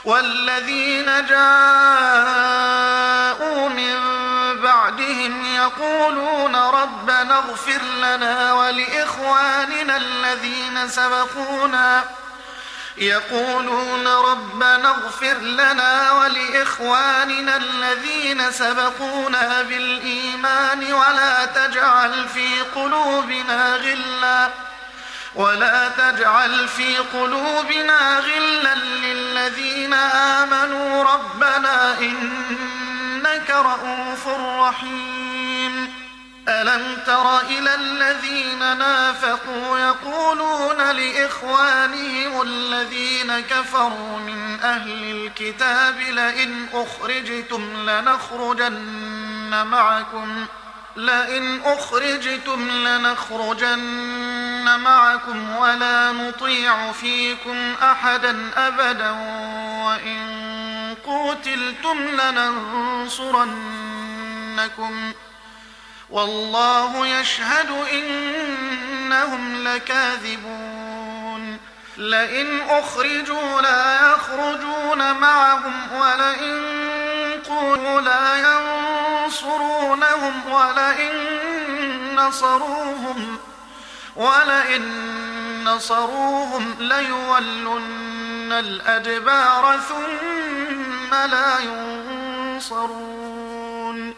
والذين جاءوا من بعدهم يقولون ربنا اغفر لنا ولإخواننا الذين سبقونا بالإيمان ولا تجعل في قلوبنا غلا للذين آمنوا ربنا إنك رءوف رحيم. ألم تر إلى الذين نافقوا يقولون لإخوانهم الذين كفروا من أهل الكتاب لئن أخرجتم لنخرجن معكم ولا نطيع فيكم أحدا أبدا وإن قوتلتم لننصرنكم والله يشهد إنهم لكاذبون. لئن أخرجوا لا يخرجون معهم ولئن قوتلوا لا ينصرونهم ولئن نصروهم ليولن الأدبار ثم لا ينصرون.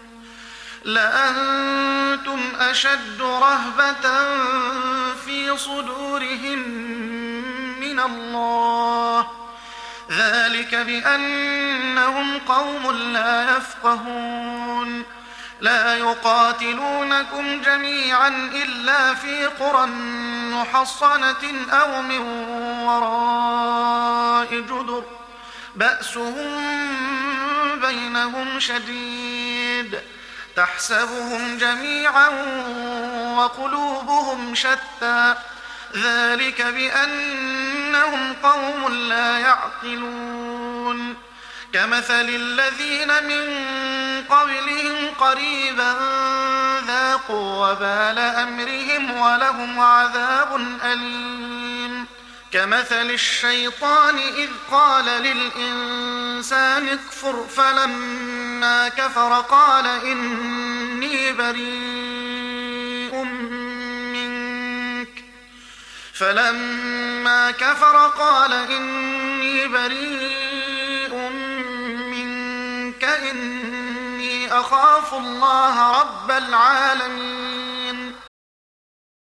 لأنتم أشد رهبة في صدورهم من الله ذلك بأنهم قوم لا يفقهون. لا يقاتلونكم جميعا إلا في قرى محصنة أو من وراء جدر بأسهم بينهم شديد تحسبهم جميعا وقلوبهم شتى ذلك بأنهم قوم لا يعقلون. كمثل الذين من قبلهم قريبا ذاقوا وبال أمرهم ولهم عذاب أليم. كمثل الشيطان إذ قال للإنسان اكفر فلما كفر قال إني بريء منك إني أخاف الله رب العالمين.